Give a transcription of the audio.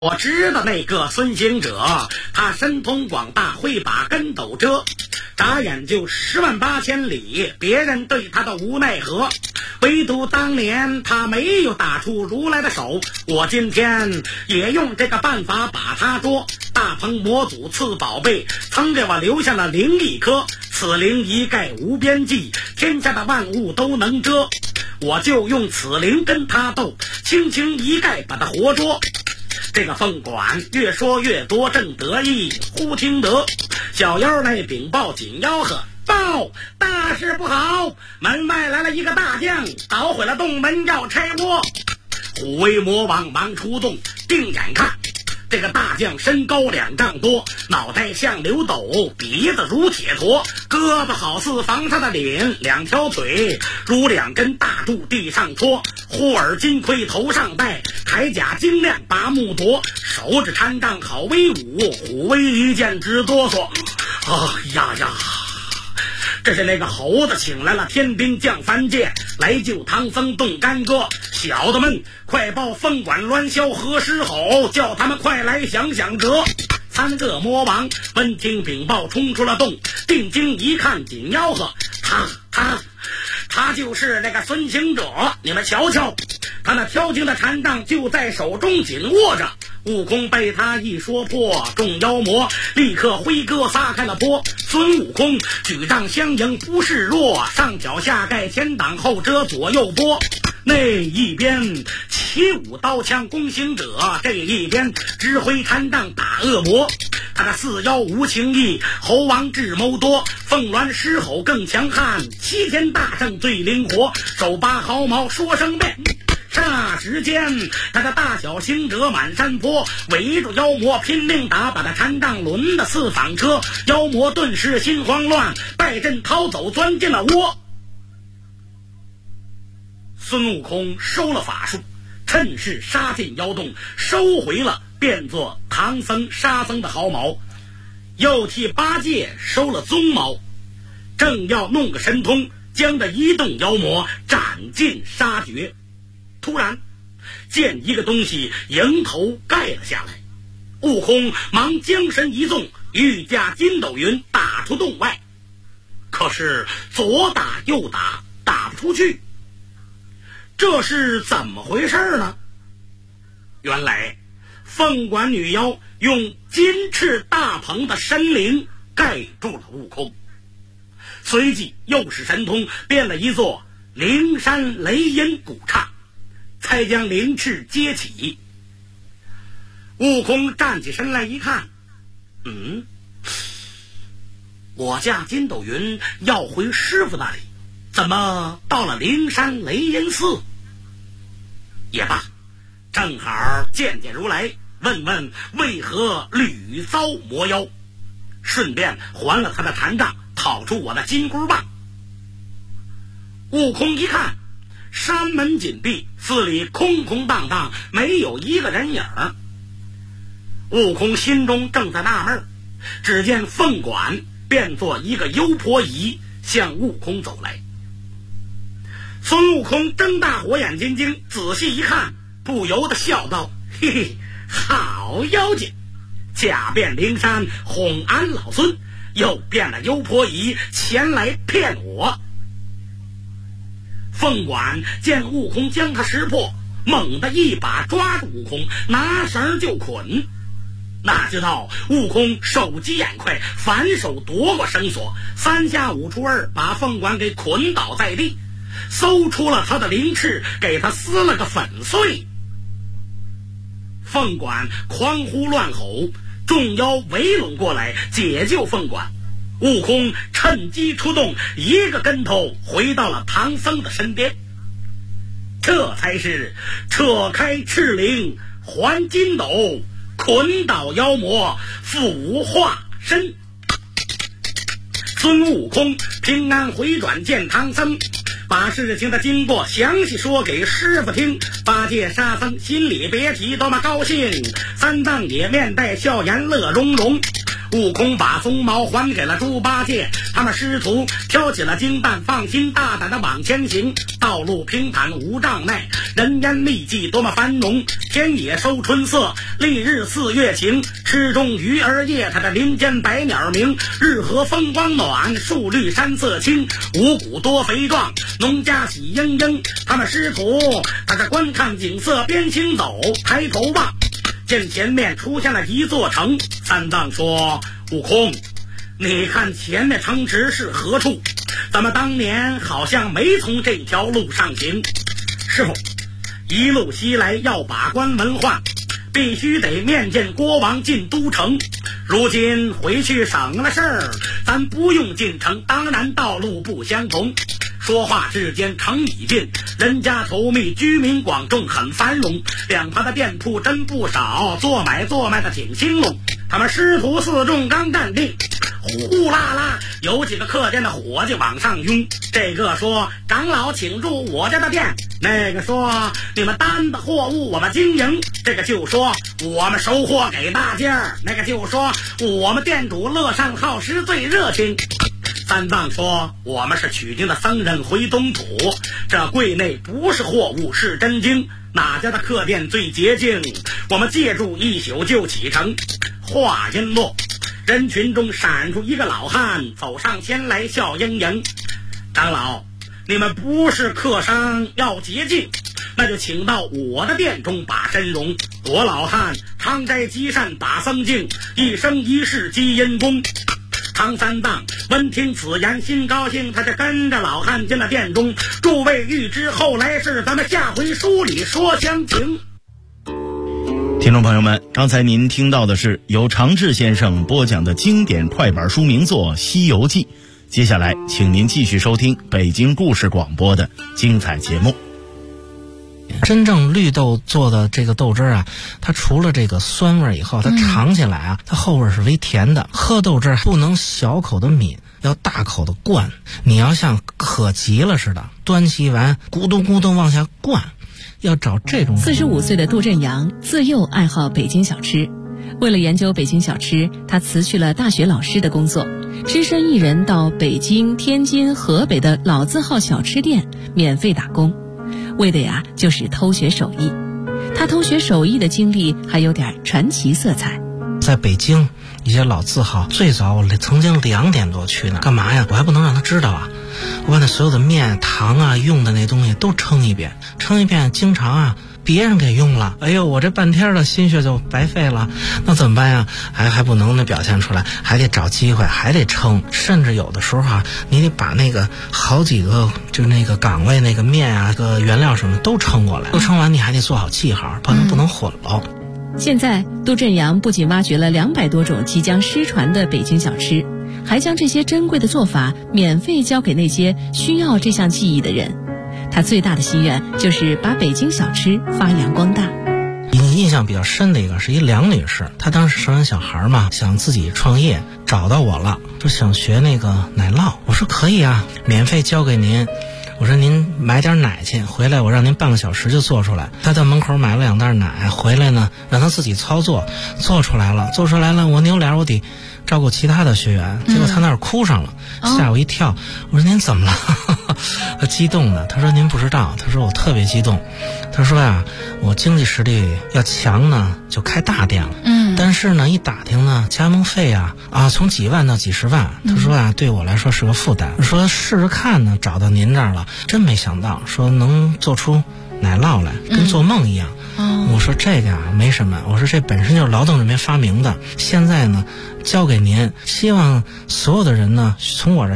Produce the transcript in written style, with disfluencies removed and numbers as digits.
我知道那个孙行者，他神通广大，会把跟斗遮，眨眼就108000里，别人对他的无奈何。唯独当年他没有打出如来的手，我今天也用这个办法把他捉。大鹏魔祖赐宝贝，曾给我留下了灵一颗，此灵一盖无边际，天下的万物都能遮。我就用此灵跟他斗，轻轻一盖把他活捉。这个凤管越说越多，正得意，忽听得小妖来禀报，紧吆喝：报！大事不好！门外来了一个大将，捣毁了洞门，要拆窝。虎威魔王忙出动，定眼看，这个大将身高2丈多，脑袋像刘斗，鼻子如铁坨，胳膊好似房上的脸，2条腿如2根大柱地上戳，护耳金盔头上戴，铠甲精亮拔木夺，手指禅杖好威武，虎威一见直哆嗦。呀，这是那个猴子请来了天兵降凡界，来救唐僧渡干戈。小的们快报凤管栾霄和狮吼，叫他们快来想想辙。3个魔王闻听禀报，冲出了洞，定睛一看，紧吆喝：他就是那个孙行者，你们瞧瞧，他那挑经的禅杖就在手中紧握着。悟空被他一说破，众妖魔立刻挥戈撒开了波。孙悟空举杖相迎不示弱，上脚下盖前挡后遮左右拨。那一边起舞刀枪攻行者，这一边指挥禅杖打恶魔。他的4妖无情义，猴王智谋多，凤鸾狮吼更强悍，齐天大圣最灵活，手拔毫毛说声变。霎时间，他的大小行者满山坡，围住妖魔拼命打，把他禅杖抡的似纺车。妖魔顿时心慌乱，败阵逃走，钻进了窝。孙悟空收了法术，趁势杀进妖洞，收回了变作唐僧沙僧的毫毛，又替八戒收了鬃毛，正要弄个神通，将这一洞妖魔斩尽杀绝。突然见一个东西迎头盖了下来，悟空忙将身一纵，欲驾筋斗云打出洞外，可是左打右打，打不出去。这是怎么回事呢？原来凤管女妖用金翅大鹏的身灵盖住了悟空，随即又使神通变了一座灵山雷音古刹，才将灵翅接起。悟空站起身来一看，我驾筋斗云要回师傅那里，怎么到了灵山雷音寺？也罢，正好见见如来，问问为何屡遭魔妖，顺便还了他的禅杖，讨出我的金箍棒。悟空一看，山门紧闭，寺里空空荡荡，没有一个人影。悟空心中正在纳闷，只见凤管变作一个幽婆夷向悟空走来。孙悟空睁大火眼金睛，仔细一看，不由得笑道：嘿嘿，好妖精，假变灵山哄俺老孙，又变了幽婆夷前来骗我。凤管见悟空将他识破，猛地一把抓住悟空，拿绳就捆。哪知道悟空手疾眼快，反手夺过绳索，3下5除2把凤管给捆倒在地，搜出了他的灵翅，给他撕了个粉碎。凤管狂呼乱吼，众妖围拢过来解救凤管。悟空趁机出动，一个跟头回到了唐僧的身边，这才是扯开赤灵还筋斗，捆倒妖魔复化身。孙悟空平安回转见唐僧，把事情的经过详细说给师傅听。八戒沙僧心里别提多么高兴，三藏也面带笑颜乐融融。 悟空把鬃毛还给了猪八戒，他们师徒挑起了金担，放心大胆的往前行。道路平坦无障碍，人烟密集，多么繁荣，田野收春色，丽日四月晴，池中鱼儿夜，它的林间百鸟鸣，日和风光暖，树绿山色青，五谷多肥壮，农家喜盈盈。他们师徒他在观看景色，边行走抬头望，见前面出现了一座城。三藏说：悟空，你看前面城池是何处？咱们当年好像没从这条路上行。师傅，一路西来要把关文化，必须得面见国王进都城。如今回去省了事儿，咱不用进城，当然道路不相同。说话之间，城已近，人家稠密，居民广众，很繁荣，两旁的店铺真不少，做买的挺兴隆。他们师徒四众刚站定，呼啦啦有几个客店的伙计往上拥，这个说长老请入我家的店，那个说你们担的货物我们经营，这个就说我们收货给大家，那个就说我们店主乐善好施，最热情。三藏说：我们是取经的僧人回东土，这柜内不是货物，是真经，哪家的客店最洁净，我们借住一宿就启程。话音落，人群中闪出一个老汉，走上前来笑盈盈：长老，你们不是客商要洁净，那就请到我的店中把真容。我老汉常斋积善把僧净，一生一世积阴功。唐三藏闻听此言，心高兴，他就跟着老汉进了店中。诸位欲知后来事，咱们下回书里说详情。 听众朋友们，刚才您听到的是由常志先生播讲的经典快板书名作《西游记》，接下来请您继续收听北京故事广播的精彩节目。 真正绿豆做的这个豆汁啊，它除了这个酸味以后，它尝起来啊，它后味是微甜的。喝豆汁不能小口的抿，要大口的灌，你要像渴急了似的，端起完咕咚咕咚往下灌，要找这种。 45岁的杜振阳自幼爱好北京小吃，为了研究北京小吃，他辞去了大学老师的工作，只身一人到北京、天津、河北的老字号小吃店免费打工，为的呀就是偷学手艺。他偷学手艺的经历还有点传奇色彩。 在北京一些老字号，最早我曾经2点多去呢，干嘛呀？我还不能让他知道啊！我把那所有的面、糖啊、用的那东西都称一遍，经常啊别人给用了，哎呦，我这半天的心血就白费了，那怎么办呀？还不能表现出来，还得找机会，还得称，甚至有的时候啊，你得把那个好几个就那个岗位那个面啊、个原料什么都称过来，都称完你还得做好记号，不能混了。 现在杜振阳不仅挖掘了200多种即将失传的北京小吃，还将这些珍贵的做法免费交给那些需要这项技艺的人。他最大的心愿就是把北京小吃发扬光大。 印象比较深的一个是一梁女士，她当时生完小孩嘛，想自己创业，找到我了，说想学那个奶酪。我说可以啊，免费交给您。我说您买点奶去，回来我让您半个小时就做出来。他到门口买了2袋奶，回来呢让他自己操作，做出来了。我扭脸我得照顾其他的学员，结果他那儿哭上了，吓我一跳。我说您怎么了？他激动的，他说您不知道，他说我特别激动。他说呀，我经济实力要强呢，就开大店了。但是呢，一打听呢，加盟费啊从几万到几十万。他说啊，对我来说是个负担。我说试试看呢，找到您这儿了，真没想到说能做出奶酪来，跟做梦一样。我说这个啊没什么，我说这本身就是劳动人民发明的，现在呢交给您，希望所有的人呢从我这